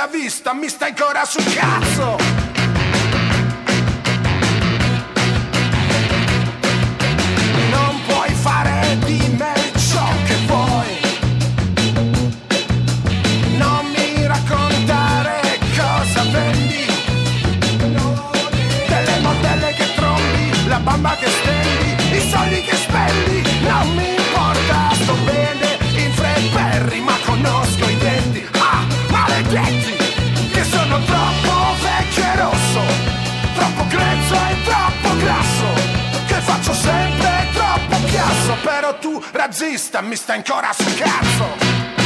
mia vista mi stai ancora sul cazzo. Non puoi fare di me ciò che vuoi. Non mi raccontare cosa vendi. Delle modelle che trombi, la bamba che stendi, i soldi che spendi. Non mi importa, sto bene in Fred Perry, ma conosco i denti, maledetti, che sono troppo vecchio e rosso, troppo grezzo e troppo grasso, che faccio sempre troppo chiasso. Però tu, razzista, mi stai ancora sul cazzo.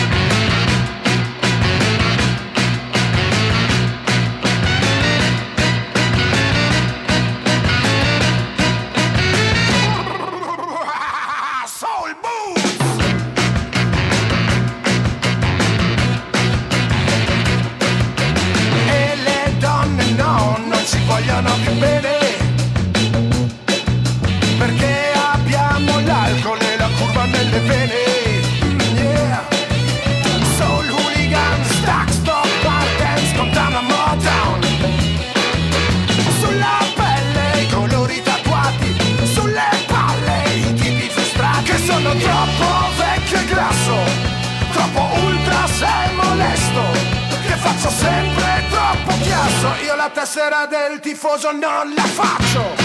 Vogliono più bene perché abbiamo l'alcol e la curva nelle vene. Yeah. Soul hooligan, stack, stop, bar dance, contano a Motown. Sulla pelle i colori tatuati, sulle palle i tipi frustrati, che sono troppo vecchio e grasso, troppo ultra sei molesto, che faccio sempre troppo chiasso. Io la tessera del tifoso non la faccio.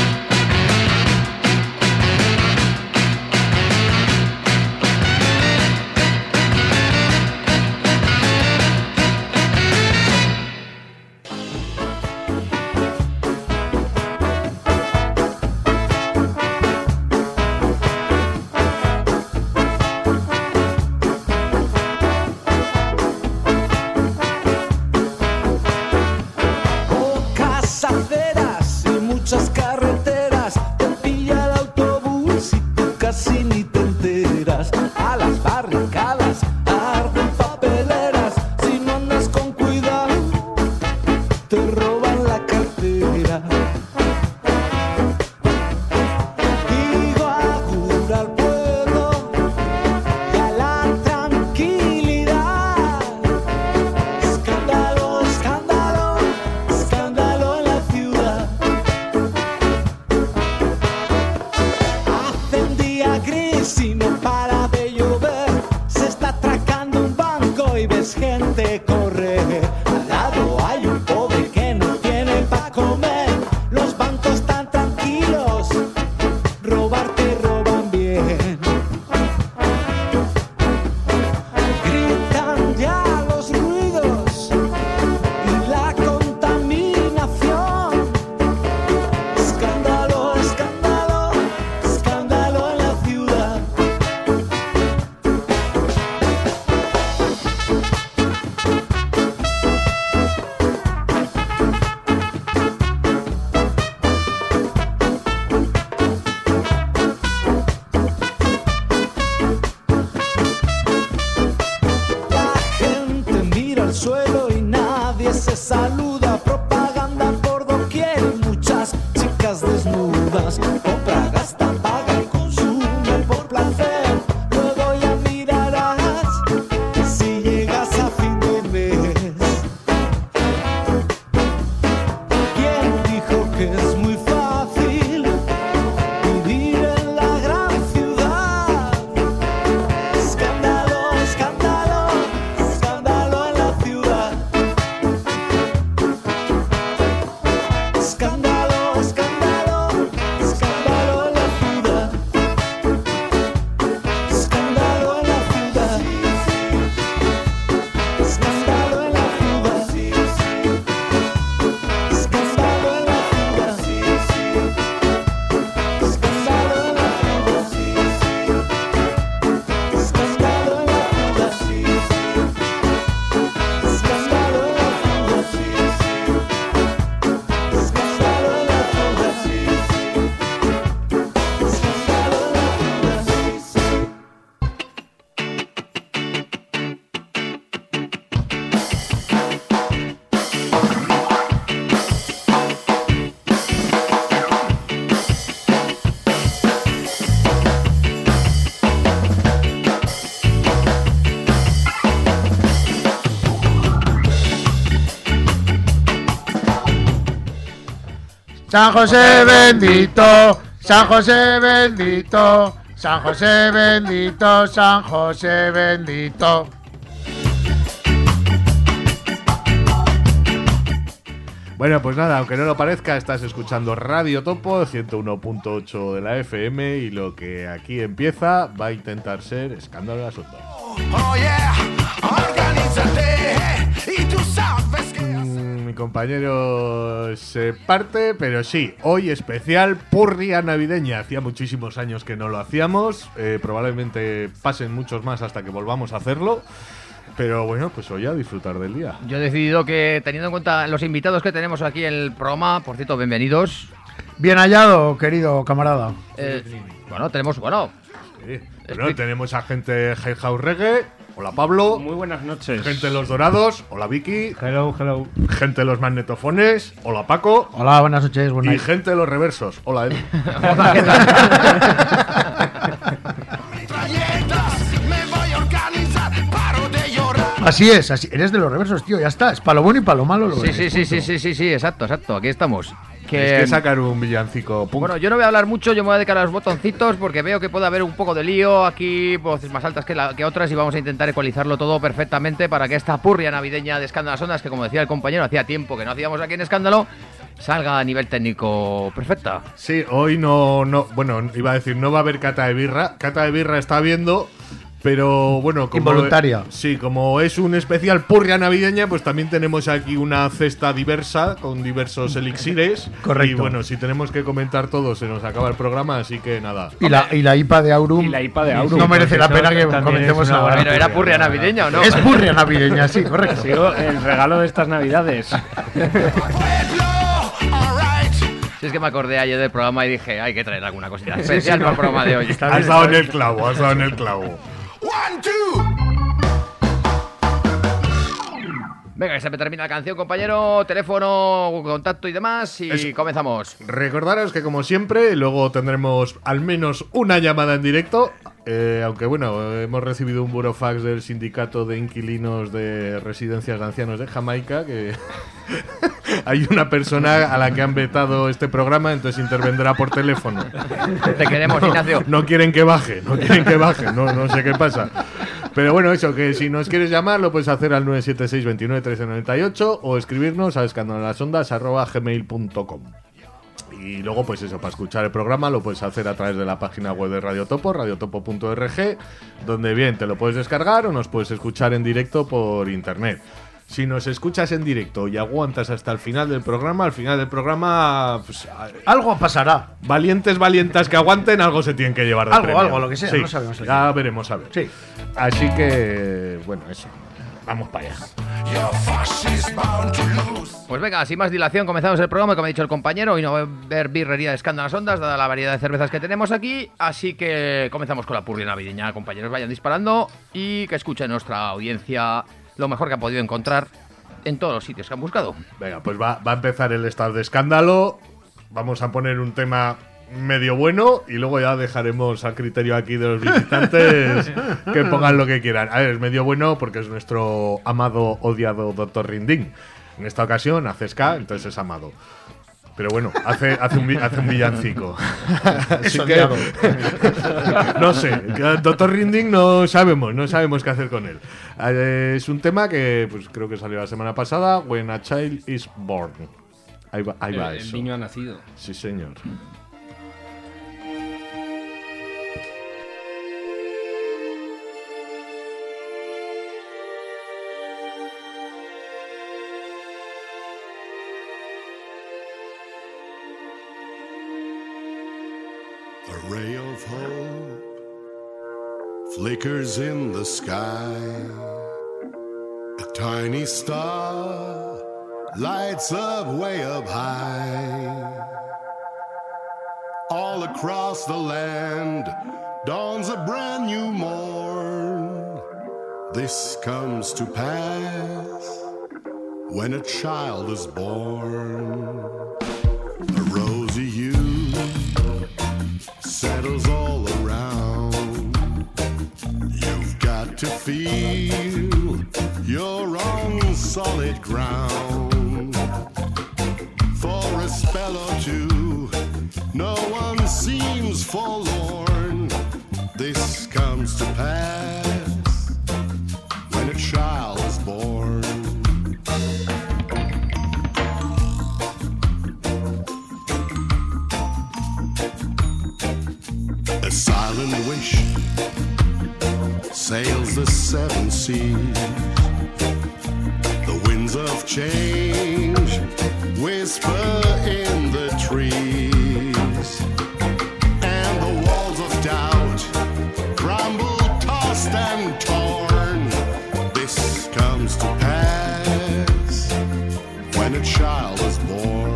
San José bendito, San José bendito, San José bendito, San José bendito. Bueno, pues nada, aunque no lo parezca, estás escuchando Radio Topo 101.8 de la FM y lo que aquí empieza va a intentar ser Escándalo de las Ondas. Oh yeah, organízate y tú sabes que Mi compañero se parte, pero sí, hoy especial purria navideña. Hacía muchísimos años que no lo hacíamos, probablemente pasen muchos más hasta que volvamos a hacerlo. Pero bueno, pues hoy a disfrutar del día. Yo he decidido que, teniendo en cuenta los invitados que tenemos aquí en el programa, por cierto, bienvenidos. Bien hallado, querido camarada. Tenemos, Sí. Bueno, tenemos a gente de Hell House Reggae. Hola Pablo. Muy buenas noches. Gente de Los Dorados. Hola Vicky. Hello. Gente de Los Magnetofones. Hola Paco. Hola, buenas noches. Y gente de Los Reversos. Hola Edu. Hola, ¿qué tal? me voy a organizar, paro de llorar. Así es, eres de Los Reversos, tío, ya está. Es para lo bueno y para lo malo. Sí, exacto, aquí estamos. Es que sacar un villancico. Punk. Bueno, yo no voy a hablar mucho, yo me voy a dedicar a los botoncitos porque veo que puede haber un poco de lío aquí, voces más altas que otras, y vamos a intentar ecualizarlo todo perfectamente para que esta purria navideña de Escándalo de las Ondas, que como decía el compañero, hacía tiempo que no hacíamos aquí en Escándalo, salga a nivel técnico perfecta. Sí, hoy no, bueno, iba a decir, no va a haber cata de birra. Cata de birra está habiendo, pero bueno, como involuntaria. Sí, como es un especial purria navideña, pues también tenemos aquí una cesta diversa con diversos elixires. Correcto. Y bueno, si tenemos que comentar todo, se nos acaba el programa, así que nada. Y la IPA de Aurum. Y la IPA de Aurum. No merece la pena que también comentemos es una ahora. Pero era purria navideña, ¿o no? Es purria navideña, sí, correcto. Ha sido el regalo de estas navidades. Si es que me acordé ayer del programa y dije, hay que traer alguna cosita especial para el programa de hoy. Has dado en el clavo, has dado en el clavo. 1, 2. Venga, que se me termina la canción, compañero, teléfono, contacto y demás, y comenzamos. Recordaros que como siempre, luego tendremos al menos una llamada en directo. Aunque bueno, hemos recibido un burofax del sindicato de inquilinos de residencias de ancianos de Jamaica, que hay una persona a la que han vetado este programa, entonces intervendrá por teléfono. Te queremos, Ignacio. No quieren que baje, no sé qué pasa. Pero bueno, eso, que si nos quieres llamar lo puedes hacer al 976 29 1398 o escribirnos a escandalolasondas@gmail.com. Y luego, pues eso, para escuchar el programa lo puedes hacer a través de la página web de Radio Topo, radiotopo.org, donde bien te lo puedes descargar o nos puedes escuchar en directo por internet. Si nos escuchas en directo y aguantas hasta el final del programa, pues, Algo pasará. valientes que aguanten, algo se tienen que llevar de premio. Algo, lo que sea, Sí, no sabemos. ya veremos a ver. Sí. Así que, bueno, eso. Vamos para allá. Pues venga, sin más dilación, comenzamos el programa, como ha dicho el compañero. Hoy no va a haber birrería de Escándalo de las Ondas, dada la variedad de cervezas que tenemos aquí. Así que comenzamos con la purria navideña. Compañeros, vayan disparando y que escuchen nuestra audiencia lo mejor que han podido encontrar en todos los sitios que han buscado. Venga, pues va a empezar el estado de escándalo. Vamos a poner un tema medio bueno y luego ya dejaremos a criterio aquí de los visitantes que pongan lo que quieran. A ver, es medio bueno porque es nuestro amado, odiado Dr. Rinding. En esta ocasión hace ska, entonces es amado. Pero bueno, hace un villancico. Así que no sé, Dr. Rinding no sabemos qué hacer con él. Es un tema que pues creo que salió la semana pasada, When a Child is Born. Ahí va El eso. niño ha nacido. Sí, señor. A ray of hope flickers in the sky. A tiny star lights up way up high. All across the land dawns a brand new morn. This comes to pass when a child is born. A rosy hue settles all around. You've got to feel you're on solid ground. For a spell or two no one seems forlorn. This comes to pass when a child is born. A silent wish sails the seven seas. The winds of change whisper in the trees, and the walls of doubt crumble, tossed and torn. This comes to pass when a child is born.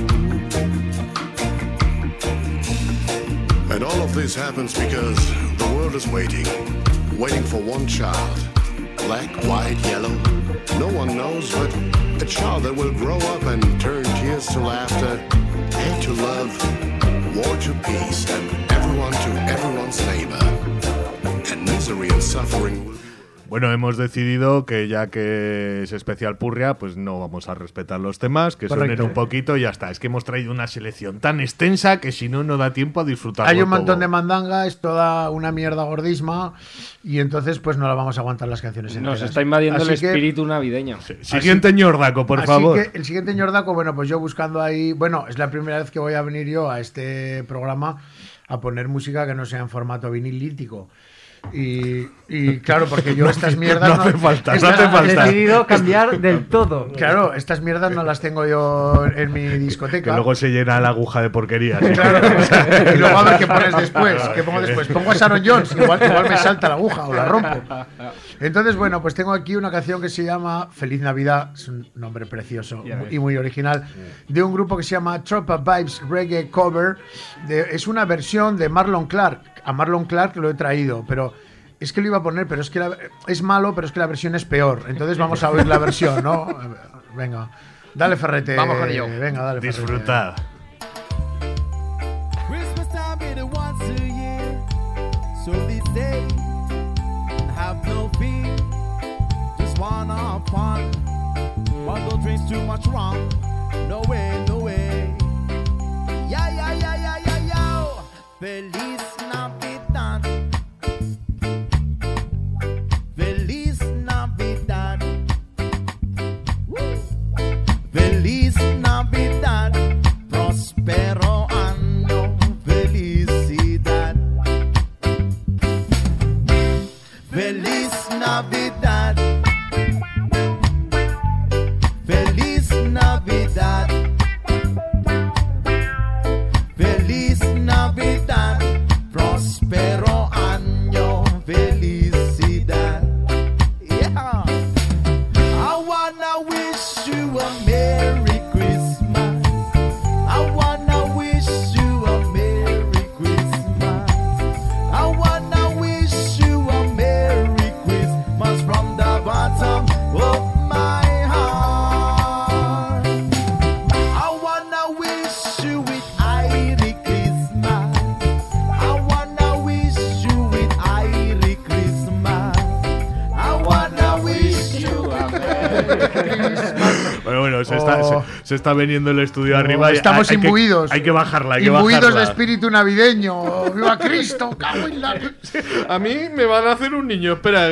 And all of this happens because the world is waiting for one child. Black, white, yellow, no one knows, but a child that will grow up and turn tears to laughter, hate to love, war to peace, and everyone to everyone's neighbor. And misery and suffering will... Bueno, hemos decidido que ya que es especial Purria, pues no vamos a respetar los temas, que suenen un poquito y ya está. Es que hemos traído una selección tan extensa que si no, no da tiempo a disfrutarlo. Hay un montón todo de mandanga, es toda una mierda gordisma y entonces pues no la vamos a aguantar las canciones enteras. Nos está invadiendo Así el espíritu navideño. Sí. Siguiente ñordaco, por favor. Así que el siguiente ñordaco, bueno, pues yo buscando ahí... Bueno, es la primera vez que voy a venir yo a este programa a poner música que no sea en formato vinilítico. Y claro, porque yo estas mierdas no hace falta. He decidido cambiar del todo. Claro, estas mierdas no las tengo yo en mi discoteca. Que luego se llena la aguja de porquerías. Claro, y luego a ver qué pones después. ¿Qué pongo después? Pongo a Sharon Jones, igual me salta la aguja o la rompo. Entonces, bueno, pues tengo aquí una canción que se llama Feliz Navidad, es un nombre precioso y muy original, de un grupo que se llama Tropa Vibes Reggae Cover. Es una versión de Marlon Clark. A Marlon Clark lo he traído, pero es que lo iba a poner, pero es que es malo, pero es que la versión es peor. Entonces vamos a oír la versión, ¿no? Venga, dale Ferrete. Vamos con ello. Venga, dale Ferrete. Disfrutad. Christmas time be the once a year, so these days have no fear, just wanna have fun, but don't drink too much rum, no way, no way. Yeah, yeah, yeah, yeah, yeah, yeah. Feliz Navidad, Feliz Navidad, Feliz Navidad, prospero año, felicidad. Feliz Navidad, Feliz Navidad, Feliz Navidad, prospero año, felicidad. Yeah. I wanna wish you a Merry Christmas. I wanna wish you a Merry Christmas. I wanna wish you a Merry Christmas from the bottom of my heart. I wanna wish you with Merry Christmas. I wanna wish you with Merry Christmas. I wanna wish you a Merry Christmas. Bueno, se está veniendo el estudio arriba. Y Estamos imbuidos. Hay que bajarla, imbuidos de espíritu navideño. ¡Viva Cristo! ¡Cago en la... A mí me van a hacer un niño, espera.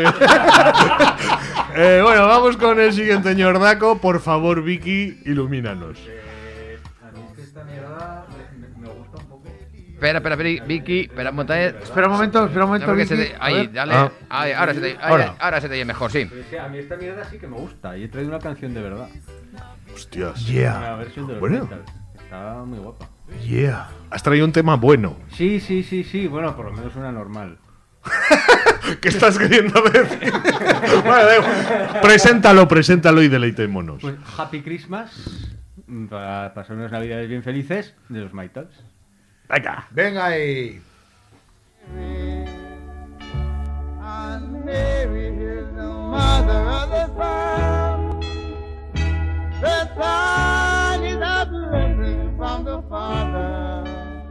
Bueno, vamos con el siguiente ñordaco. Por favor, Vicky, ilumínanos. A mí es que esta mierda me gusta un poco. Espera, Vicky, espera un momento. Espera un momento, Vicky. Ahí, dale. Ahí, ahora se te oye mejor, sí. Pero es que a mí esta mierda sí que me gusta. Y he traído una canción de verdad. Hostias. Una Yeah, versión de los Bueno. Beatles. Está muy guapa. yeah. Has traído un tema bueno. Sí. Bueno, por lo menos una normal. ¿Qué estás queriendo decir? Bueno, da igual. Preséntalo y deleitémonos. Pues Happy Christmas, para pasar unas navidades bien felices, de los Mytals. Venga. Venga ahí. And Mary is the mother of the son. The son is uplifted from the father.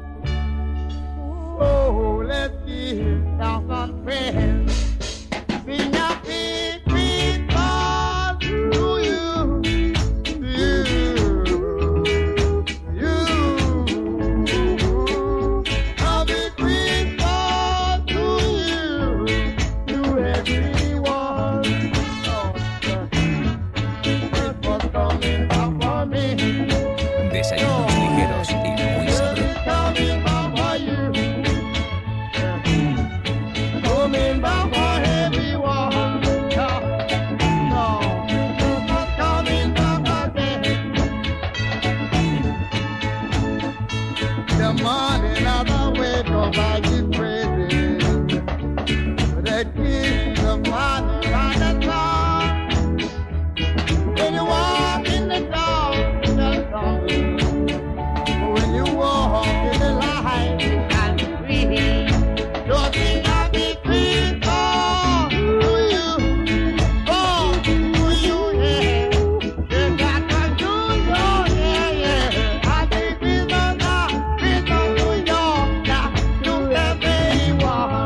Oh, let's give thanks and praise. Sing happy Christmas to you, to you, to you. the money, now the way nobody's crazy. They keep the money on the song. When you walk in the dark, the song. When you walk in the light, you can breathe. Don't think I'll be clean, oh, do you? Oh, do you, yeah. You got to do your, yeah, yeah. I think we don't know, do your, yeah. You everyone.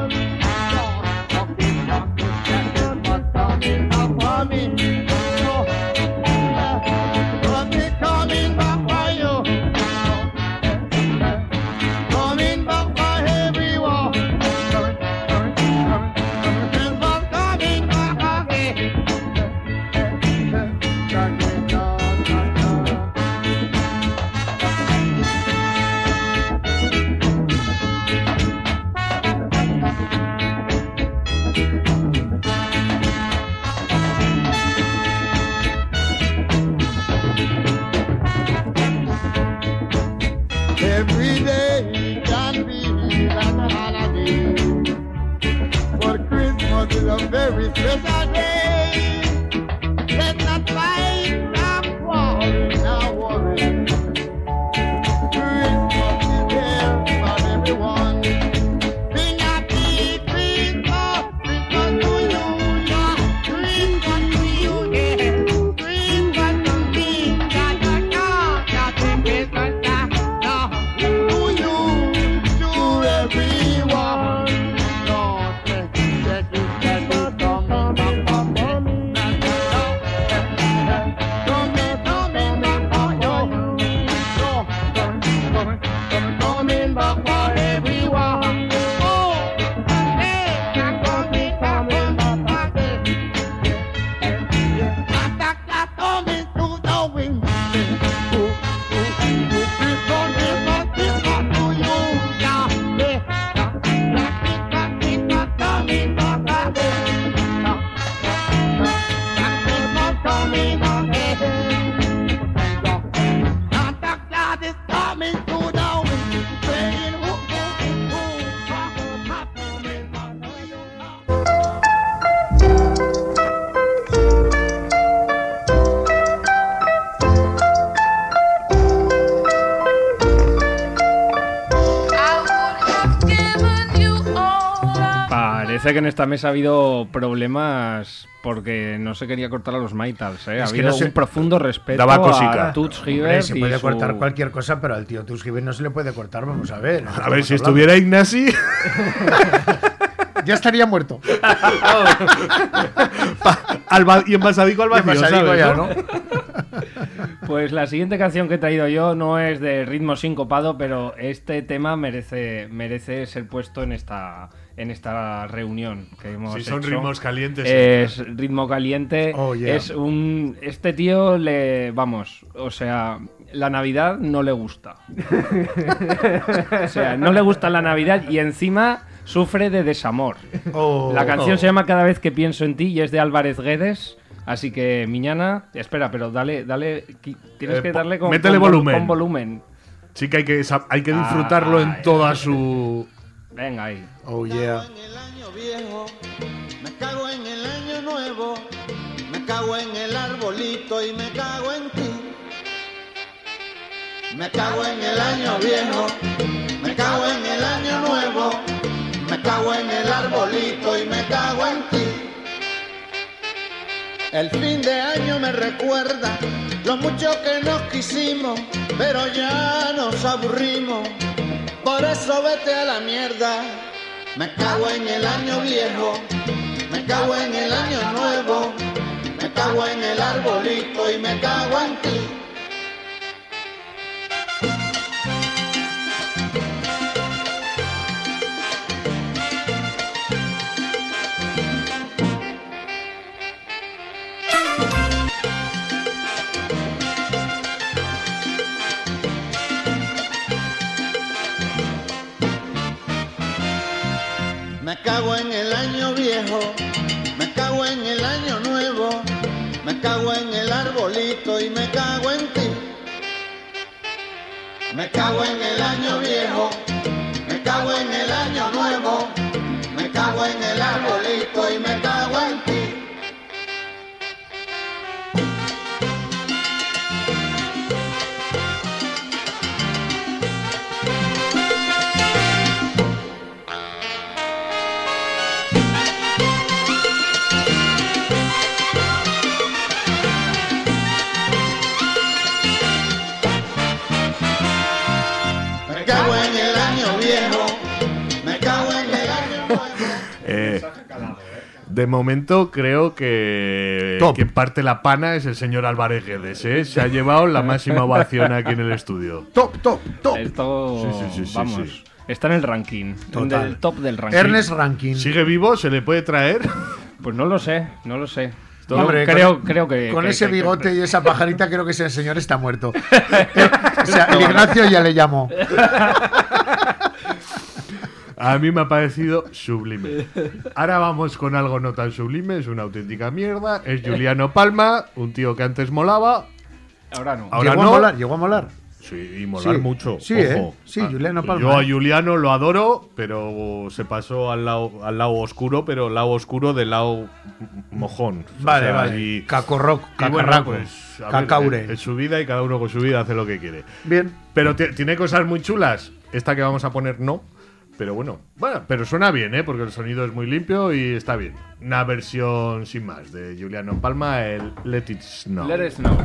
Every day can be like a holiday, but Christmas is a very special day. Let's not fight, not quarrel, not worry. Christmas is here for everyone. Sing happy Christmas, Christmas to you, yeah. Christmas to you, yeah. Christmas to me, yeah, yeah, yeah. Happy Christmas. Parece que en esta mesa ha habido problemas porque no se quería cortar a los Maitals, ¿eh? Ha habido un profundo respeto a Tuts Hibbert. Se puede cortar cualquier cosa, pero al tío Tuts Hibbert no se le puede cortar, vamos a ver. A ver, si estuviera Ignasi... ya estaría muerto. Y envasadico al vacío, ¿sabes? Ya, ¿no? Pues la siguiente canción que he traído yo no es de ritmo sincopado, pero este tema merece ser puesto en esta reunión que hemos hecho. Si son ritmos calientes. Es ritmo caliente. Oh, yeah. Este tío o sea, la Navidad no le gusta. O sea, no le gusta la Navidad y encima sufre de desamor. La canción se llama Cada vez que pienso en ti y es de Álvarez Guedes. Así que, Miñana, espera, pero dale, tienes que darle con volumen. Sí que hay que disfrutarlo en toda su... Venga ahí. Oh, yeah. Me cago en el año viejo, me cago en el año nuevo, me cago en el arbolito y me cago en ti. Me cago en el año viejo, me cago en el año nuevo, me cago en el arbolito y me cago en ti. El fin de año me recuerda lo mucho que nos quisimos, pero ya nos aburrimos. Por eso vete a la mierda. Me cago en el año viejo, me cago en el año nuevo, me cago en el arbolito y me cago en ti. Me cago en el año viejo, me cago en el año nuevo, me cago en el arbolito y me cago en ti. Me cago en el año viejo, me cago en el año nuevo, me cago en el arbolito y me cago en ti. Me cago en el año viejo, me cago en el año nuevo. De momento creo que Top. quien parte la pana es el señor Álvarez Guedes, ¿eh? Se ha llevado la máxima ovación aquí en el estudio. Top, top, top. Esto, Sí, vamos, sí. está en el ranking. Total. En el top del ranking. Ernest Rankin. ¿Sigue vivo? ¿Se le puede traer? Pues no lo sé, no lo sé. Hombre, creo con, que. con que- ese que- bigote y esa pajarita creo que ese señor está muerto. O sea, el Ignacio ya le llamó. A mí me ha parecido sublime. Ahora vamos con algo no tan sublime, es una auténtica mierda. Es Juliano Palma, un tío que antes molaba. Ahora no. Ahora llegó no. a molar, llegó a molar. Sí, y molar Sí. mucho. Sí, ojo. sí, Juliano Palma. Yo a Juliano lo adoro, pero se pasó al lado oscuro, pero lado oscuro del lado mojón. Vale, O sea, vale. y- Cacorroc, y bueno, cacarraco, pues, a ver, cacaure. es su vida y cada uno con su vida hace lo que quiere. Bien. Pero tiene cosas muy chulas. Esta que vamos a poner no. Pero bueno, pero suena bien, ¿eh? Porque el sonido es muy limpio y está bien. Una versión sin más de Juliano Palma, el Let It Snow. Let it snow.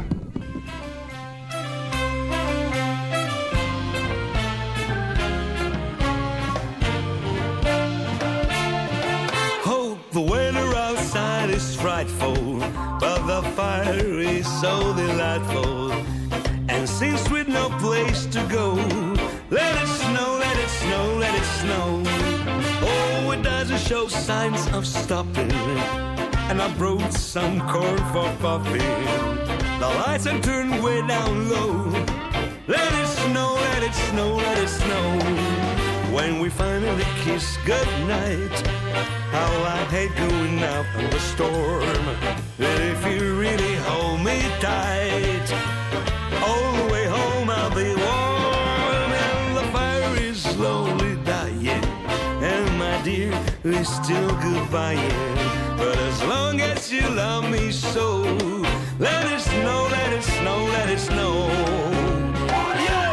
Oh, the weather outside is frightful, but the fire is so delightful. And since we've no place to go, let it snow, let it snow, let it snow. Oh, it doesn't show signs of stopping. And I brought some corn for puffing. The lights are turned way down low. Let it snow, let it snow, let it snow. When we finally kiss goodnight, how I hate going out in the storm. But if you really hold me tight, all the way home I'll be warm. And the fire is slowly dying, and my dear, we're still goodbying. But as long as you love me so, let it snow, let it snow, let it snow. Yeah!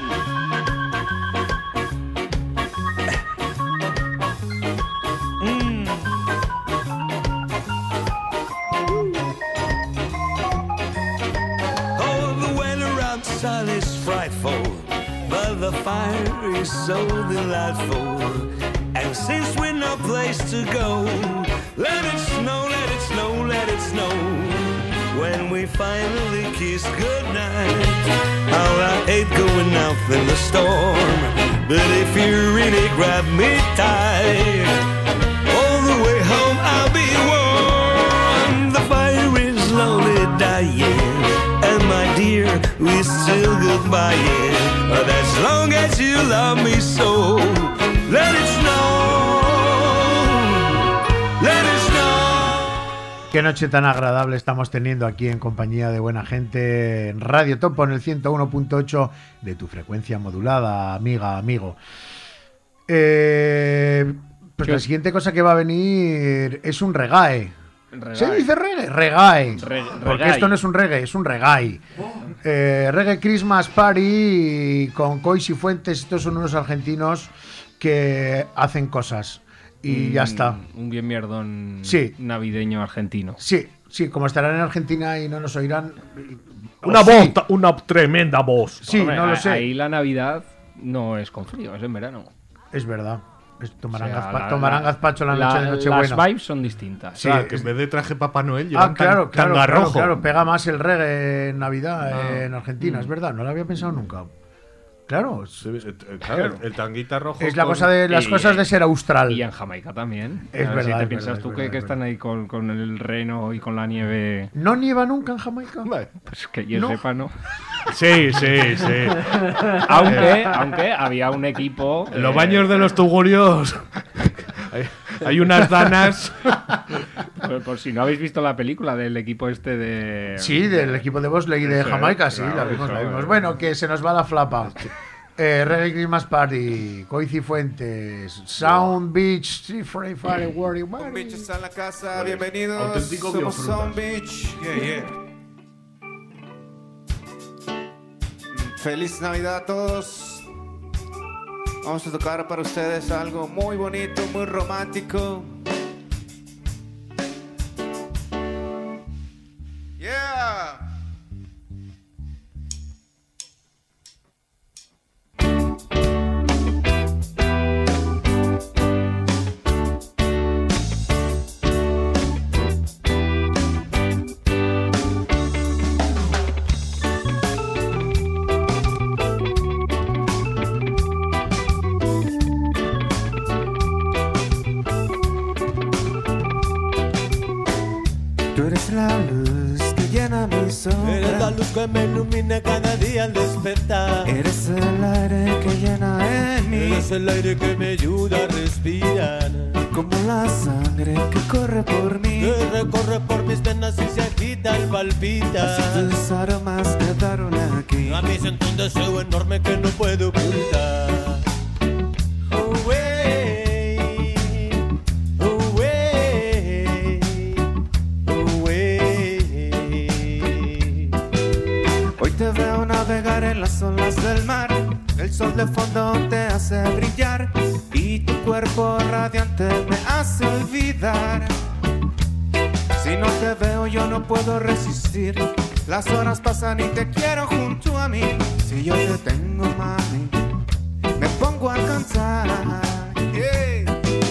Oh, the weather outside is frightful, but the fire is so delightful. And since we're no place to go, let it snow, let it snow, let it snow. When we finally kiss goodnight, how I hate going out in the storm. But if you really grab me tight, all the way home I'll be warm. The fire is slowly dying, and my dear, we're still goodbying. But as long as you love me so, let it snow, let it snow. Qué noche tan agradable estamos teniendo aquí en compañía de buena gente en Radio Topo en el 101.8 de tu frecuencia modulada, amiga, amigo. Pues la siguiente cosa que va a venir es un reggae. ¿Se dice reggae? Reggae. Porque reggae. esto no es un reggae, es un reggae. Reggae Christmas Party con Cois y Fuentes. Estos son unos argentinos que hacen cosas. Y ya está. Un bien mierdón Sí. navideño argentino. Sí, sí, como estarán en Argentina y no nos oirán. Una sí. voz, una tremenda voz. Sí, Hombre, no lo sé. Ahí la Navidad no es con frío, es en verano. Es verdad. Tomarán, O sea, tomarán gazpacho la noche de Nochebuena. Las vibes son distintas. Sí, Claro, que en vez de traje Papá Noel llevan claro, tanga rojo. claro, pega más el reggae en Navidad en Argentina, es verdad, no lo había pensado nunca. Claro, Claro, el tanguita rojo. es la con- cosa de las y- cosas de ser austral. Y en Jamaica también. Es A ver verdad, Si es te piensas verdad, tú es que, verdad, que es están ahí con el reno y con la nieve. ¿No nieva nunca en Jamaica? Vale. Pues que yo No. sepa, ¿no? Sí, sí, sí. Aunque había un equipo. En los baños de los tugurios hay unas danas. Por si no habéis visto la película del equipo este de. Sí, del equipo de Bosley de Eso es, Jamaica, sí, claro, la vimos, eso la vimos. es. Bueno, que se nos va la flapa. Reggae Christmas Party, Coici Fuentes, Sound Beach, Free Fire, Worry, Sound Beach está en la casa, bienvenidos. Auténtico Somos biofrutas. Sound Beach. Yeah. Feliz Navidad a todos. Vamos a tocar para ustedes algo muy bonito, muy romántico. Yeah. Tú eres la luz que llena mi sombra. Eres la luz que me ilumina cada día al despertar. Eres el aire que llena en mí. Eres el aire que me ayuda a respirar. Como la sangre que corre por mí. Que recorre por mis venas y se agita y palpita. Así tus aromas quedaron aquí. A mí siento un deseo enorme que no puedo ocultar. Oh, wey. Oh, wey. Oh, wey. Hoy te veo navegar en las olas del mar. El sol de fondo te hace brillar y tu cuerpo radiante me hace olvidar. Si no te veo yo no puedo resistir. Las horas pasan y te quiero junto a mí. Si yo te tengo, mami, me pongo a cantar. Yeah.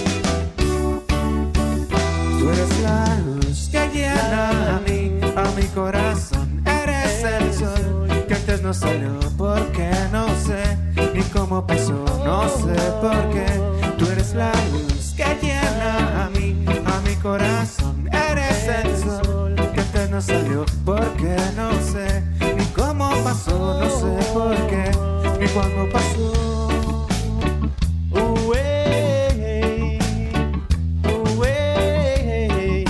Tú eres la luz que llena a mi corazón. Eres el sol que antes no salió porque no sé ni cómo pasó, no sé por qué. Tú eres la luz que llena a mi corazón. Eres el sol que antes no salió porque no sé ni cómo pasó, no sé por qué ni cuándo pasó. Uey, uey,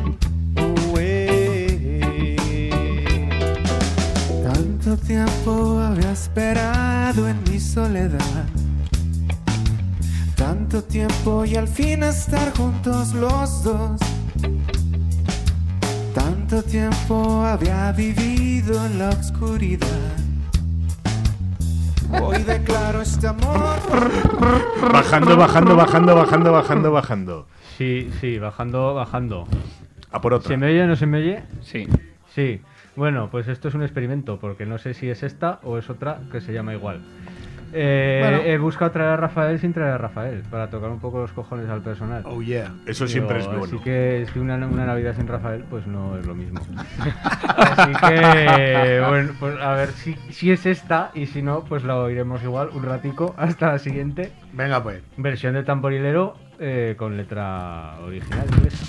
uey. Tanto tiempo había esperado en mi soledad. Tanto tiempo y al fin estar juntos los dos. Tanto tiempo había vivido en la oscuridad. Hoy declaro este amor. Bajando. Sí, bajando. A por otra. ¿Se me oye o no se me oye? Sí. Sí. Bueno, pues esto es un experimento, porque no sé si es esta o es otra que se llama igual. He buscado traer a Rafael sin traer a Rafael, para tocar un poco los cojones al personal. Oh yeah. Eso siempre es bueno. Así que es que una Navidad sin Rafael, pues no es lo mismo. Así que, bueno, pues a ver si es esta, y si no, pues la oiremos igual un ratico hasta la siguiente. Venga pues. Versión de Tamborilero con letra original inglesa.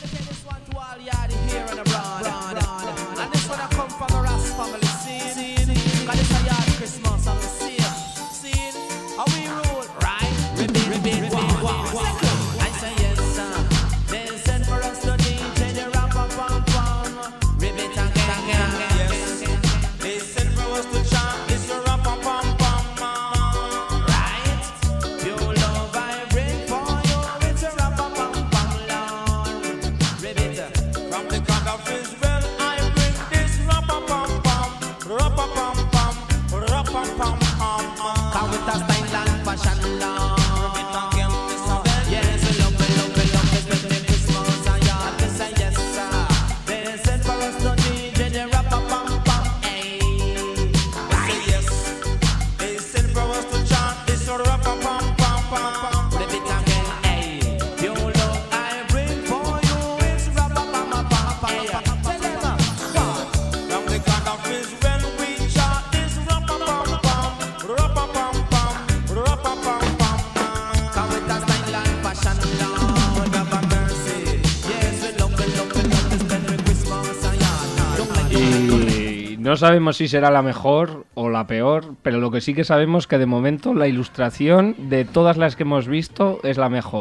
No sabemos si será la mejor o la peor, pero lo que sí que sabemos que de momento la ilustración de todas las que hemos visto es la mejor.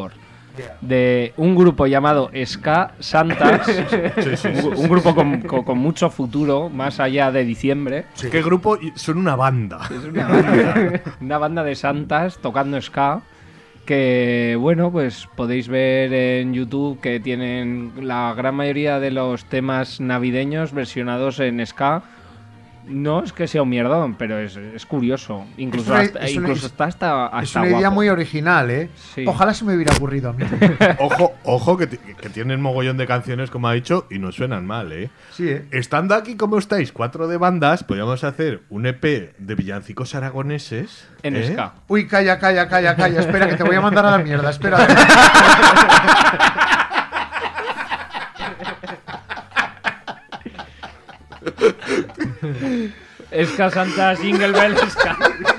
de un grupo llamado Ska Santas, un grupo con mucho futuro, más allá de diciembre. ¿Qué grupo? Son una banda. Es una banda de santas tocando ska. Que bueno, pues podéis ver en YouTube que tienen la gran mayoría de los temas navideños versionados en ska. No es que sea un mierdón, pero es curioso. Incluso está hasta es una idea guapo. muy original, ¿eh? Sí. Ojalá se me hubiera ocurrido a mí. Ojo que tienen mogollón de canciones, como ha dicho, y no suenan mal, ¿eh? Sí, ¿eh? Estando aquí como estáis, 4 de bandas, podríamos hacer un EP de villancicos aragoneses. En ska. Uy, calla. Espera, que te voy a mandar a la mierda. Espera. Ska Santa Jingle Bell Ska.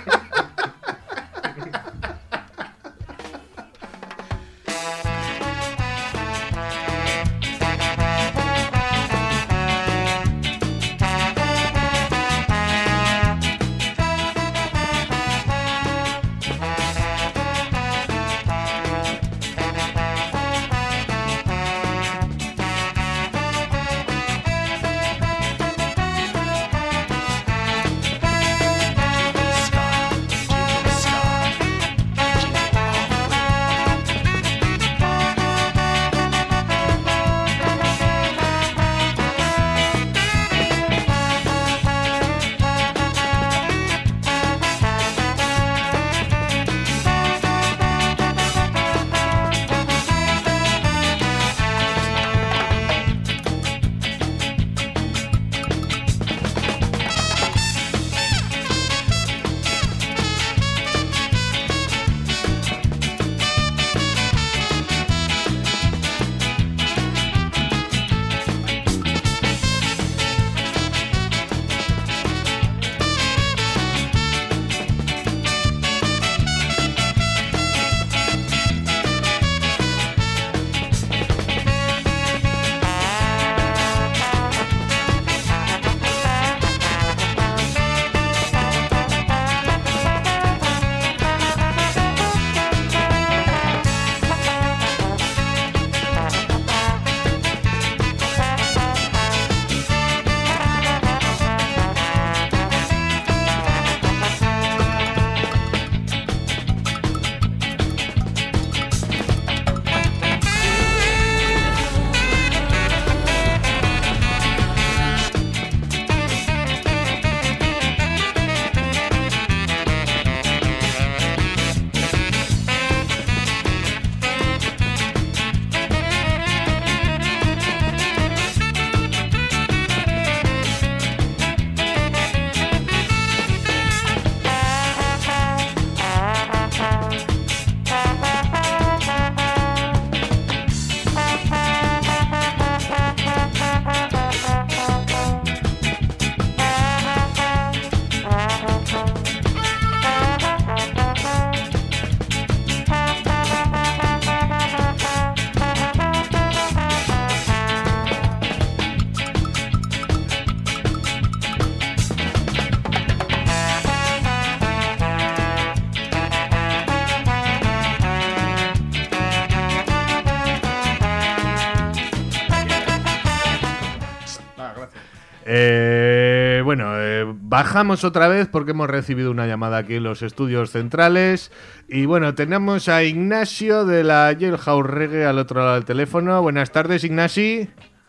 Bajamos otra vez porque hemos recibido una llamada aquí en los estudios centrales. Y bueno, tenemos a Ignacio de la Jailhouse Reggae al otro lado del teléfono. Buenas tardes, Ignasi.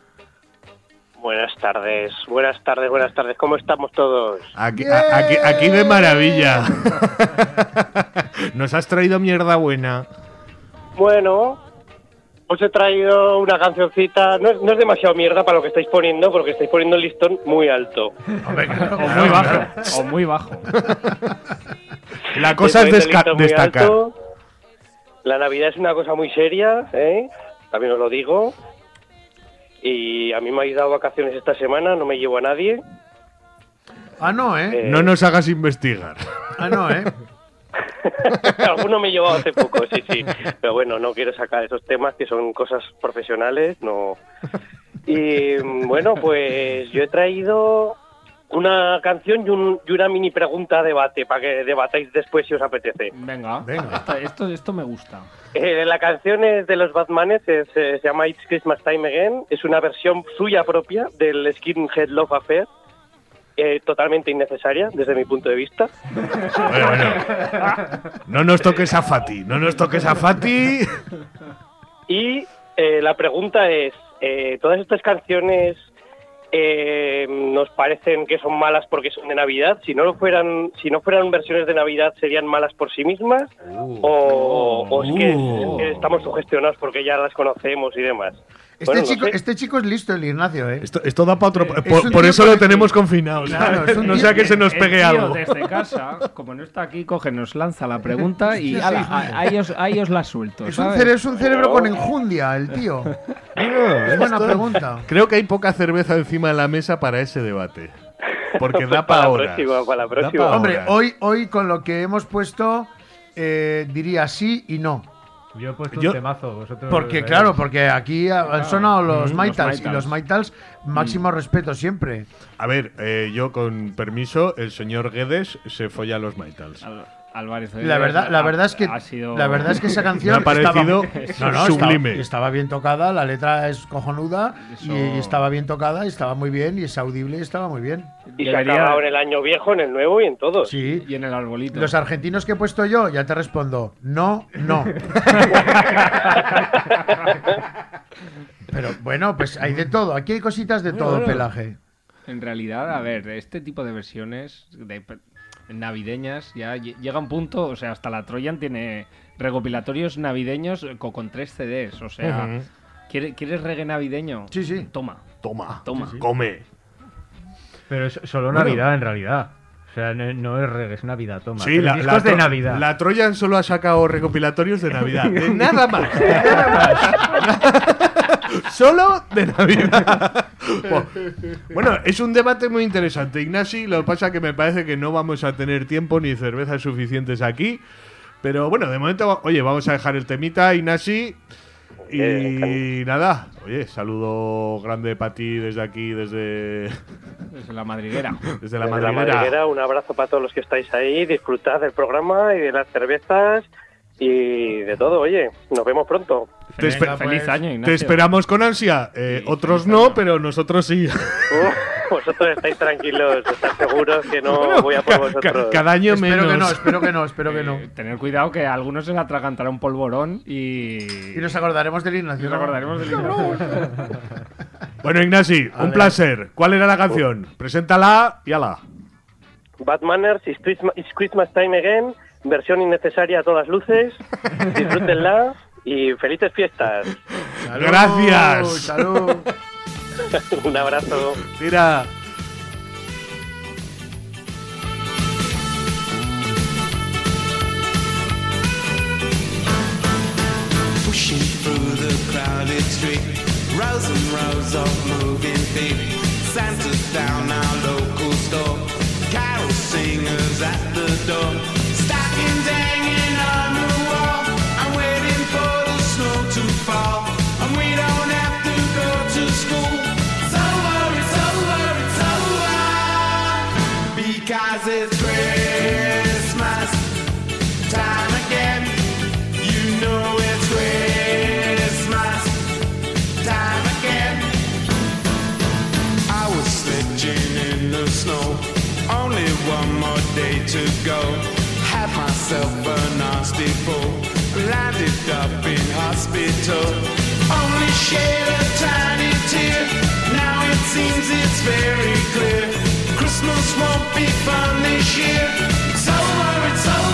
Buenas tardes. ¿Cómo estamos todos? Aquí de maravilla. Nos has traído mierda buena. Bueno, os he traído una cancioncita. No es demasiado mierda para lo que estáis poniendo, porque estáis poniendo el listón muy alto. O muy bajo. La cosa es destacar. Alto. La Navidad es una cosa muy seria, ¿eh? También os lo digo. Y a mí me habéis dado vacaciones esta semana, no me llevo a nadie. Ah, no, ¿eh? No nos hagas investigar. Ah, no, ¿eh? Alguno me he llevado hace poco, sí. Pero bueno, no quiero sacar esos temas que son cosas profesionales, no. Y bueno, pues yo he traído una canción y una mini pregunta debate para que debatáis después si os apetece. Venga. Esto me gusta. La canción es de los Batmanes, se llama It's Christmas Time Again. Es una versión suya propia del Skinhead Love Affair. Totalmente innecesaria desde mi punto de vista. Bueno. No nos toques a Fati. Y la pregunta es, ¿todas estas canciones nos parecen que son malas porque son de Navidad? Si no fueran versiones de Navidad, ¿serían malas por sí mismas? ¿O es que estamos sugestionados porque ya las conocemos y demás? Este chico es listo, el Ignacio, ¿eh? Esto da para otro. Por eso lo tenemos confinado. Claro, no sea que se nos pegue algo. Desde casa, como no está aquí, nos lanza la pregunta y a ellos la suelto. Es un cerebro con enjundia, el tío. Es buena pregunta. Creo que hay poca cerveza encima de la mesa para ese debate. Porque da para horas. Para la próxima. Hombre, hoy con lo que hemos puesto, diría sí y no. Yo he puesto un temazo, vosotros. Porque aquí han sonado los Maitals. Y los Maitals, máximo respeto siempre. A ver, yo con permiso, el señor Guedes se folla a los Maitals. Álvarez. La verdad es que esa canción me ha parecido sublime. Estaba bien tocada, la letra es cojonuda y estaba bien tocada, y estaba muy bien, y es audible y estaba muy bien. Y se ha acabado en el año viejo, en el nuevo y en todos. Sí. Y en el arbolito. Los argentinos que he puesto yo, ya te respondo, no. Pero bueno, pues hay de todo, aquí hay cositas de todo, Pelaje. En realidad, a ver, este tipo de versiones navideñas ya llega un punto, o sea, hasta la Troyan tiene recopilatorios navideños con 3 CDs, o sea, ¿quieres reggae navideño? Sí. Toma. Sí. Come. Pero es solo Navidad en realidad. O sea, no es reggae, es Navidad, toma. Sí, discos de Navidad. La Troyan solo ha sacado recopilatorios de Navidad. De nada más. Solo de Navidad. Bueno, es un debate muy interesante, Ignasi. Lo que pasa es que me parece que no vamos a tener tiempo ni cervezas suficientes aquí. Pero bueno, de momento, oye, vamos a dejar el temita, Ignasi. Y nada, oye, saludo grande para ti desde aquí, desde la madriguera. Desde la madriguera. Un abrazo para todos los que estáis ahí. Disfrutad del programa y de las cervezas y de todo. Oye, nos vemos pronto. Feliz año, Ignacio. Te esperamos con ansia. Otros no, pero nosotros sí. Vosotros estáis tranquilos, estáis seguros que no voy a por vosotros. Cada año menos. Espero que no. Tener cuidado que a algunos se le atragantará un polvorón y nos acordaremos del Ignacio. Bueno, Ignasi, un placer. ¿Cuál era la canción? Preséntala y ala. Batmaners, It's Christmas Time Again, versión innecesaria a todas luces. Disfrútenla y felices fiestas. ¡Salud! Gracias. Salud. Un abrazo. Tira. Pushing through the crowded street, rows and rows of moving feet. Santa's down our local store, carol singers at the door. Stockings hanging on the wall, I'm waiting for the snow to fall, and we don't have to go to school. It's over, because it's Christmas time again. You know it's Christmas time again. I was sledging in the snow, only one more day to go. Had myself a nasty fall, landed up in hospital. Only shed a tiny tear, now it seems it's very clear. Christmas won't be fun this year. It's over,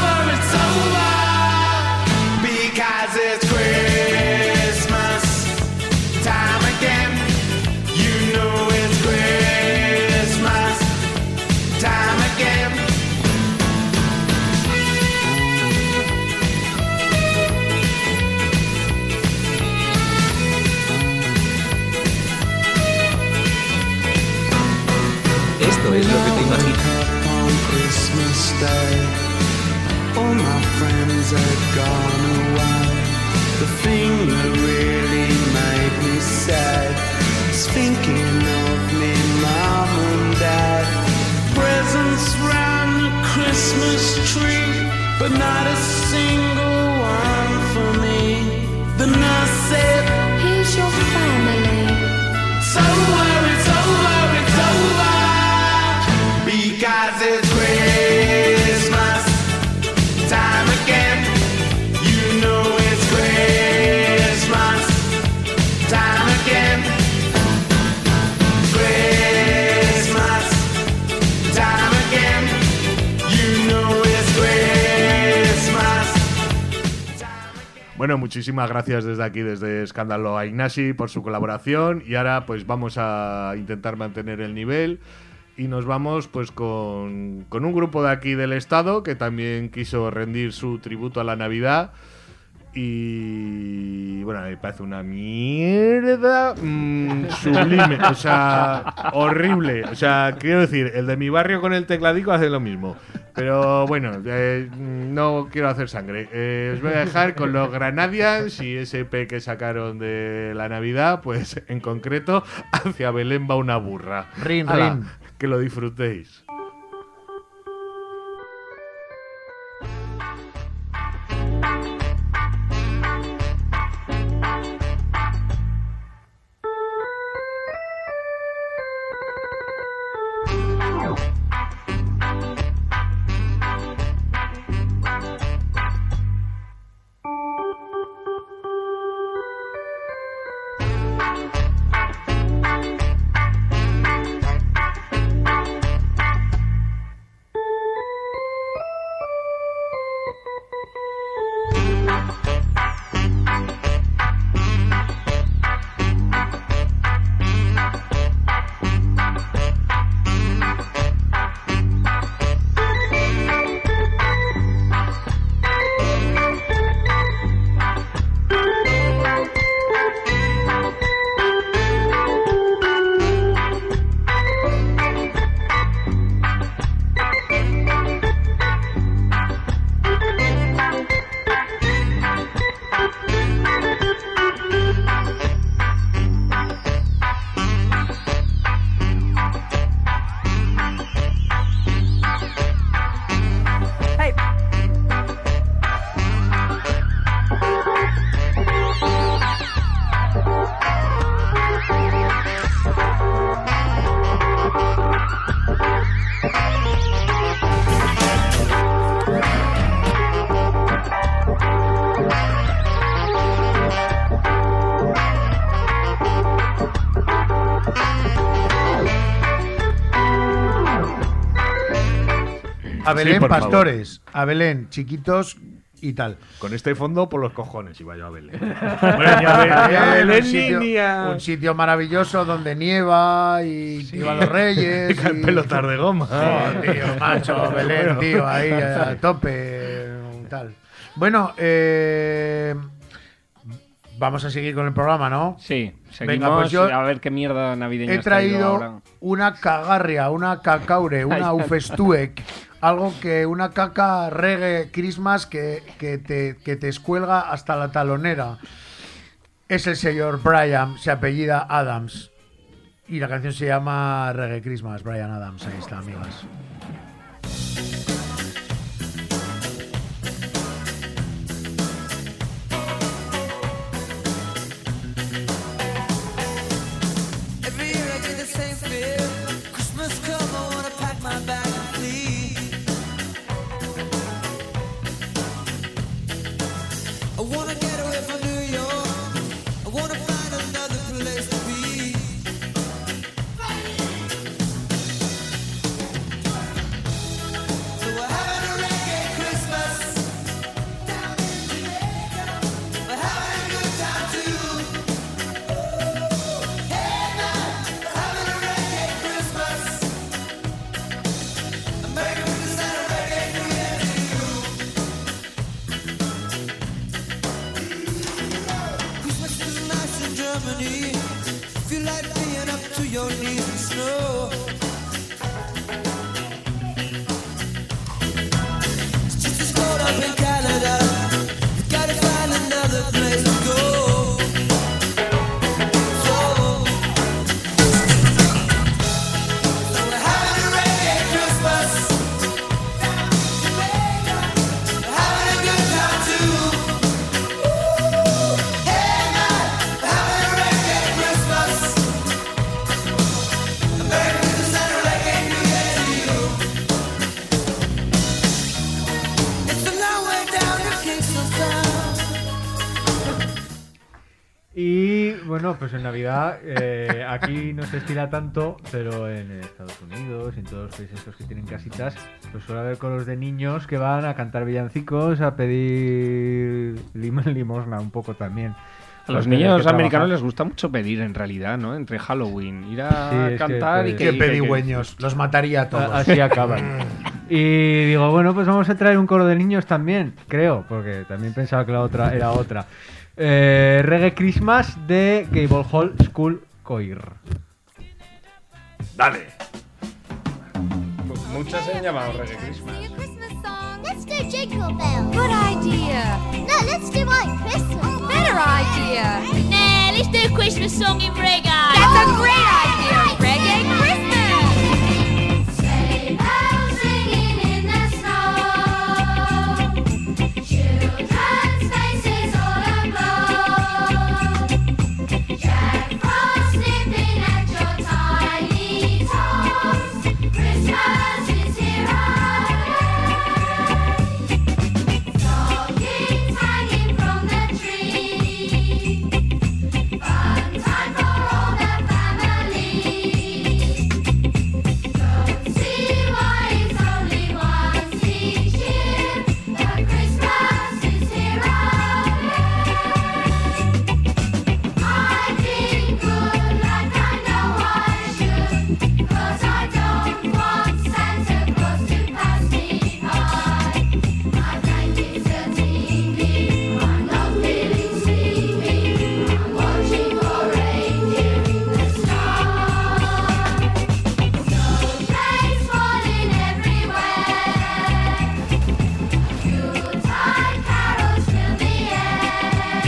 because it's Christmas time again. You know it's Christmas time again. Esto es lo que te imaginas. On Christmas Day, all my friends had gone away. The thing that really made me sad is thinking of me mom and dad. Christmas tree, but not a single one for me. The nurse said, here's your family. It's over, it's over, it's over, because it's Christmas time again. You know it's Christmas time again. Christmas time again. You know it's Christmas. Bueno, muchísimas gracias desde aquí, desde Escándalo, a Ignasi por su colaboración. Y ahora pues vamos a intentar mantener el nivel. Y nos vamos pues con un grupo de aquí del estado que también quiso rendir su tributo a la Navidad. Y bueno, me parece una mierda sublime, o sea, horrible. O sea, quiero decir, el de mi barrio con el tecladico hace lo mismo. Pero bueno, no quiero hacer sangre. Os voy a dejar con los Granadians y ese EP que sacaron de la Navidad, pues en concreto, Hacia Belén va una burra. Rin, ¡Hala! rin. Que lo disfrutéis. A Belén, Sí, por pastores. A Belén, chiquitos y tal. Con este fondo por los cojones iba yo a Belén. Un sitio maravilloso donde nieva y iban los reyes. Y caen pelotas de goma. Oh, tío, macho, Belén, tío, ahí a tope. Tal. Bueno, vamos a seguir con el programa, ¿no? Sí, seguimos. Venga, pues yo a ver qué mierda navideña he has traído ahora. traído una cagarria, una cacaure, una ufestuec. Algo que una caca reggae Christmas que te escuelga hasta la talonera. Es el señor Brian, se apellida Adams. Y la canción se llama Reggae Christmas, Brian Adams. Ahí está, amigas. Every year I get the same feel. Christmas come, I wanna pack my bag and flee. I wanna get away from New York. I wanna find another place to be. So we're having a reggae Christmas. We're having a good time too. Hey man, we're having a reggae Christmas. American Christmas and a reggae New Year to you. Christmas is nice in Germany. Feel like being up to your knees in snow. It's just as cold up in Canada. You gotta find another place to go. So we're having a reggae Christmas. Y bueno, pues en Navidad aquí no se estila tanto, pero en Estados Unidos y en todos los países estos que tienen casitas, pues suele haber coros de niños que van a cantar villancicos, a pedir limosna un poco también. A los niños americanos les gusta mucho pedir, en realidad, ¿no? Entre Halloween, ir a cantar y que... Qué pedigüeños, los mataría a todos. Así acaban. Y digo, bueno, pues vamos a traer un coro de niños también, creo, porque también pensaba que la otra era otra. Reggae Christmas de Gable Hall School Choir. Dale. Muchas se han llamado Reggae Christmas. Let's do Jingle Bells. Good idea. No, let's do White Christmas. Better idea. Nah, let's do a Christmas song in reggae. That's a great idea. Reggae Christmas. Sleigh bells ringing in the snow. Children's faces all aglow. Jack Frost nipping at your tiny toes. Christmas is here again. Stockings hanging from the tree. Fun time for all the family. Don't see why it's only once each year. But Christmas is here again. I've been good like I know I should, 'cause I don't want Santa Claus to pass me by. My blankets are tingling, I'm not feeling sleepy. I'm watching for reindeer in the sky. Snowflakes falling everywhere. Yuletide carols fill the air.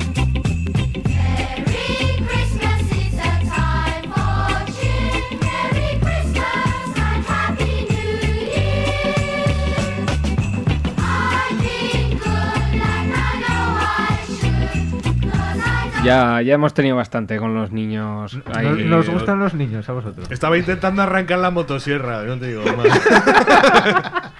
Merry Christmas is a time for cheer. Merry Christmas and Happy New Year. I've been good like I know I should, 'cause I don't Ya hemos tenido bastante con los niños. Ahí. ¿Nos gustan los niños a vosotros? Estaba intentando arrancar la motosierra, no te digo más.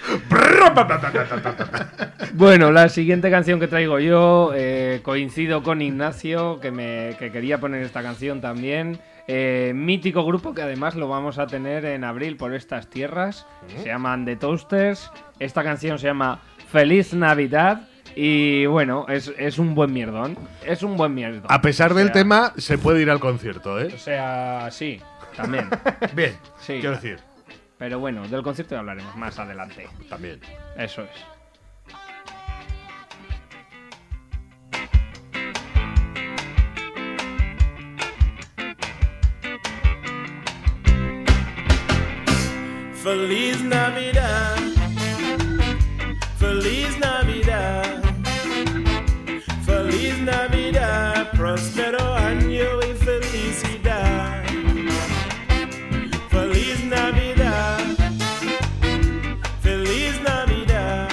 Bueno, la siguiente canción que traigo yo, coincido con Ignacio, que quería poner esta canción también. Mítico grupo que además lo vamos a tener en abril por estas tierras. Se llaman The Toasters. Esta canción se llama Feliz Navidad. Y bueno, es un buen mierdón. Es un buen mierdón. A pesar O del sea, tema, se puede ir al concierto, ¿eh? O sea, sí, también. Bien, Sí. quiero decir. Pero bueno, del concierto ya hablaremos más adelante. También. Eso es. Feliz Navidad, Feliz Navidad, Feliz Navidad, próspero año y felicidad. Feliz Navidad, Feliz Navidad,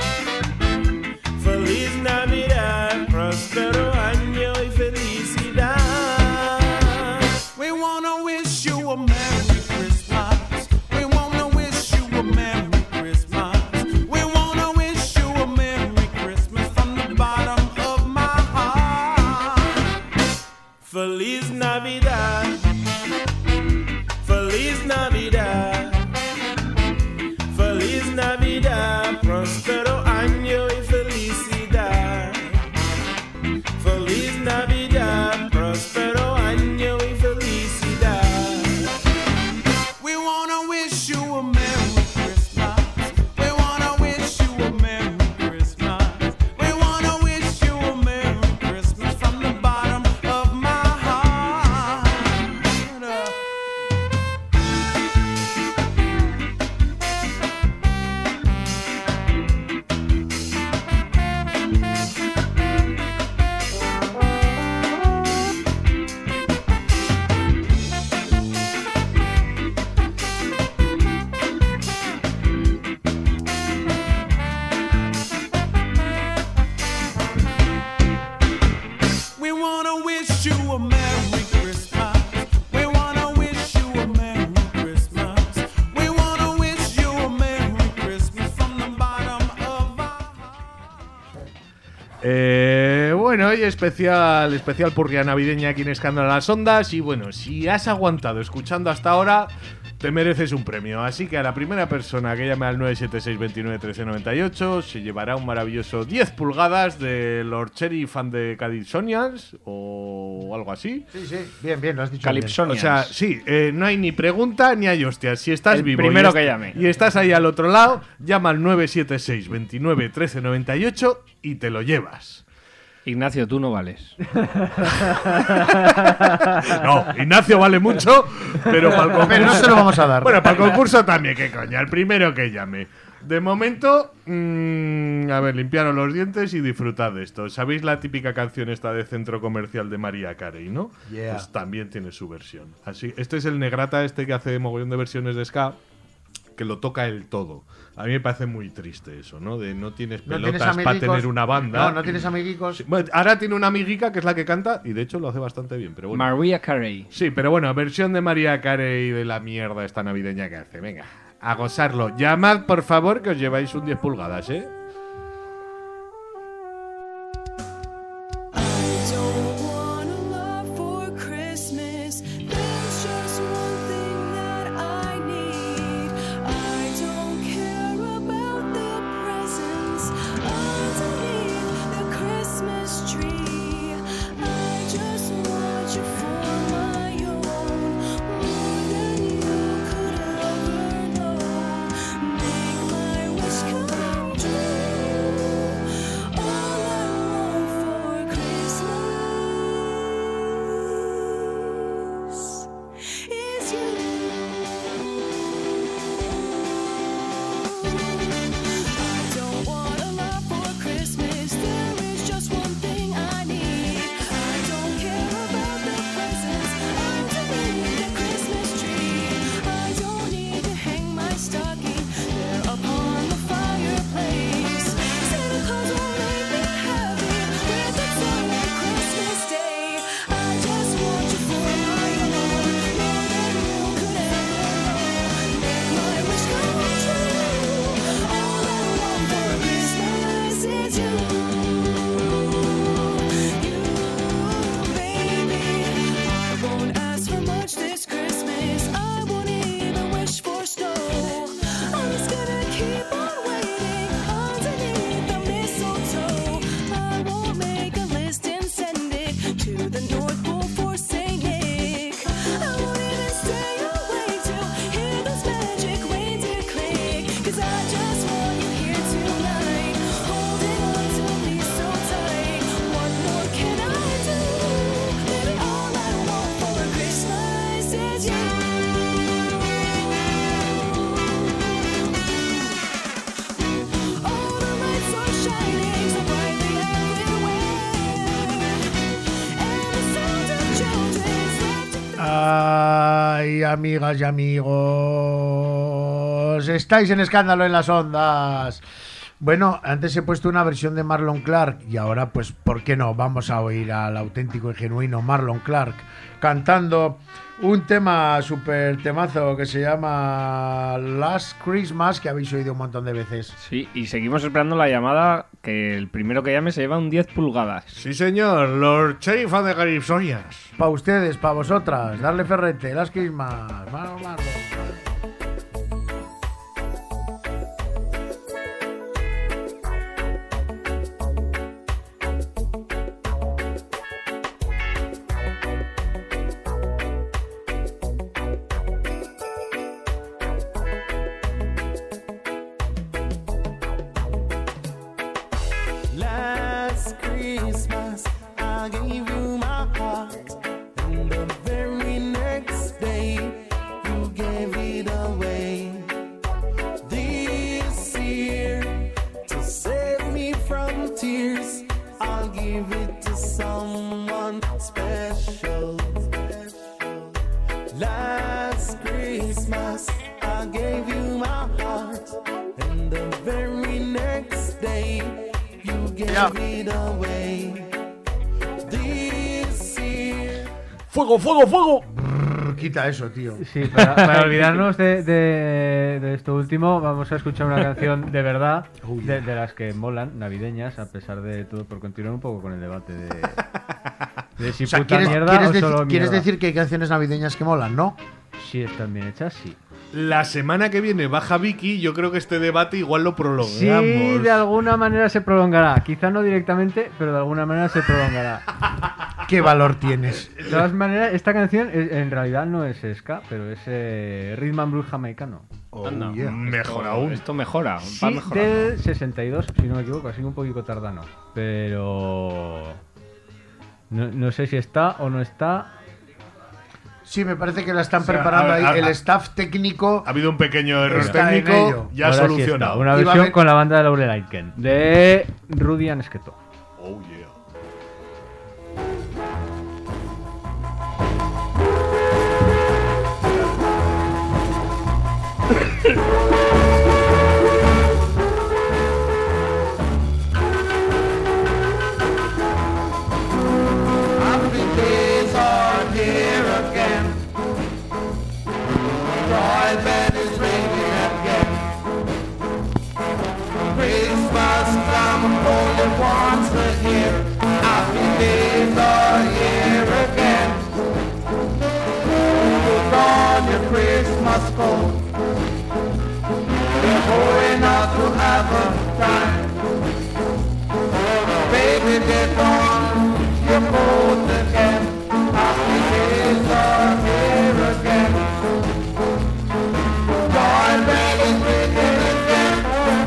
Feliz Navidad, próspero año y felicidad. We wanna wish you a Merry Christmas. We wanna wish you a Merry Christmas. We wanna wish you a Merry Christmas from the bottom of my heart. Feliz Navidad, Feliz Navidad, Feliz Navidad, próspero año y felicidad. Feliz Navidad, próspero año y felicidad. We wanna wish you a Merry Christmas. We wanna wish you a Merry Christmas. We wanna wish you a Merry Christmas from the bottom of my heart. We wanna wish you a Merry Christmas. We wanna wish you a Merry Christmas. We wanna wish you a Merry Christmas from the bottom of our Bueno, y especial purria navideña aquí en Escándalo en las Ondas. Y bueno, si has aguantado escuchando hasta ahora, te mereces un premio. Así que a la primera persona que llame al 976-29-1398 se llevará un maravilloso 10 pulgadas de Lord Cherry Fan de Calypsonians o algo así. Sí, bien, lo has dicho. Calypsonians. O sea, sí, no hay ni pregunta ni hay hostias. Si estás El vivo primero que llame. y estás ahí al otro lado, llama al 976-29-1398 y te lo llevas. Ignacio, tú no vales. No, Ignacio vale mucho, pero para el concurso... Pero no se lo vamos a dar. Bueno, para el concurso también, qué coña, el primero que llame. De momento, a ver, limpiaros los dientes y disfrutad de esto. ¿Sabéis la típica canción esta de Centro Comercial de Mariah Carey, no? Yeah. Pues también tiene su versión. Así, este es el negrata que hace mogollón de versiones de ska, que lo toca él todo. A mí me parece muy triste eso, ¿no? De no tienes pelotas para tener una banda. No tienes amiguicos. Sí, bueno, ahora tiene una amiguica que es la que canta y de hecho lo hace bastante bien, pero bueno. Mariah Carey. Sí, pero bueno, versión de Mariah Carey de la mierda esta navideña que hace. Venga, a gozarlo. Llamad, por favor, que os lleváis un 10 pulgadas, ¿eh? Ay, amigas y amigos, estáis en Escándalo en las Ondas. Bueno, antes he puesto una versión de Marlon Clark y ahora, pues, ¿por qué no? Vamos a oír al auténtico y genuino Marlon Clark cantando un tema súper temazo que se llama Last Christmas, que habéis oído un montón de veces. Sí, y seguimos esperando la llamada, que el primero que llame se lleva un 10 pulgadas. Sí, señor, Lord Cherry Fan de Calypsonians. Para ustedes, para vosotras, darle ferrete, Last Christmas, Marlon. Last Christmas, I gave you my heart, and the very next day, you gave it away. This year, to save me from tears, I'll give it to someone special. Last Christmas, I gave you my heart, and the very next day, you gave it away. This year. ¡Fuego, fuego, fuego! quita eso, tío. Sí, para olvidarnos de esto último, vamos a escuchar una canción de verdad, de las que molan, navideñas, a pesar de todo, por continuar un poco con el debate de si O sea, puta mierda o solo mierda. ¿Quieres decir que hay canciones navideñas que molan, no? Si están bien hechas, sí. La semana que viene baja Vicky, yo creo que este debate igual lo prolongamos. Sí, de alguna manera se prolongará. Quizá no directamente, pero de alguna manera se prolongará. ¿Qué valor tienes? De todas maneras, esta canción en realidad no es ska, pero es rhythm and blues jamaicano. Anda, Mejor aún. Esto mejora. Sí, Va mejorando. del 62, si no me equivoco, así un poquito tardano. Pero... No sé si está o no está. Sí, me parece que la están preparando ahí. El staff técnico. Ha habido un pequeño error está en técnico, ello. ya Ahora sí solucionado. está. Una versión con la banda de Laurel Aitken, de Rudy Anesqueto. Oh, yeah. Happy days are here again. Royal band is ringing again. Christmas come only once a year. Happy days are here again. Put on your Christmas coat. We're going out to have a time. Baby, get on your boat again. Happy days are here again. Joy bell is ringing again.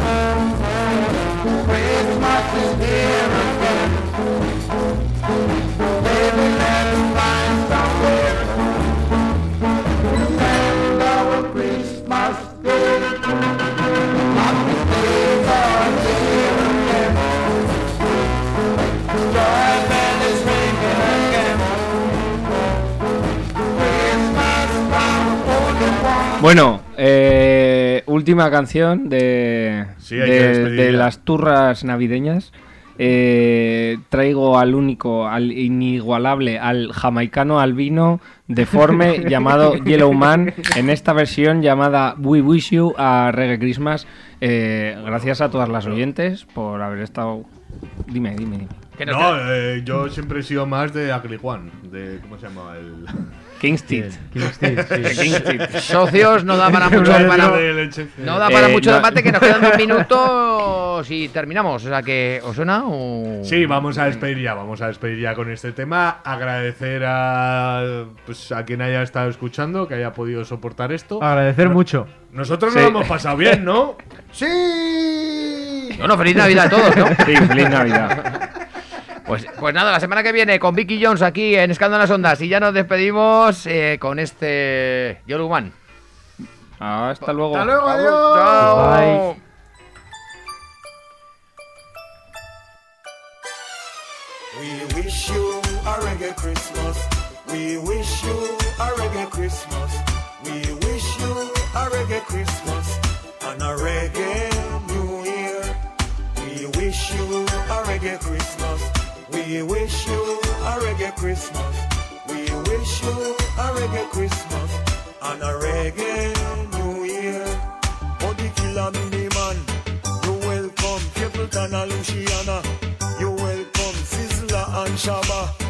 Christmas is here again. Baby, let's find somewhere to spend our Christmas day. Happy days are here again. Joy bell is ringing again. Christmas come only once. Bueno, última canción Sí, hay que despedir de ya. las turras navideñas. Traigo al único, al inigualable, al jamaicano albino deforme llamado Yellow Man en esta versión llamada We Wish You a Reggae Christmas. Gracias a todas las oyentes por haber estado. Dime. No, yo siempre he sido más de Ugly One, de ¿cómo se llama? El Kingstead. Socios, no da para mucho mucho debate, que nos quedan 2 minutos y terminamos. O sea que, ¿os suena? O... Sí, vamos a despedir ya con este tema. Agradecer a quien haya estado escuchando, que haya podido soportar esto. Agradecer mucho. Nosotros nos lo hemos pasado bien, ¿no? ¡Sí! Bueno, feliz Navidad a todos, ¿no? Sí, feliz Navidad. Pues nada, la semana que viene con Vicky Jones aquí en Escándalo en las Ondas. Y ya nos despedimos con este Yellow Man. Hasta luego. Hasta luego, adiós. Chao. Bye. We wish you a reggae Christmas. We wish you a reggae Christmas. We wish you a reggae Christmas and a reggae New Year. We wish you a reggae Christmas. We wish you a reggae Christmas. We wish you a reggae Christmas and a reggae New Year. Body Killer Miniman, you welcome Capleton and Luciana. You welcome Sizzler and Shabba.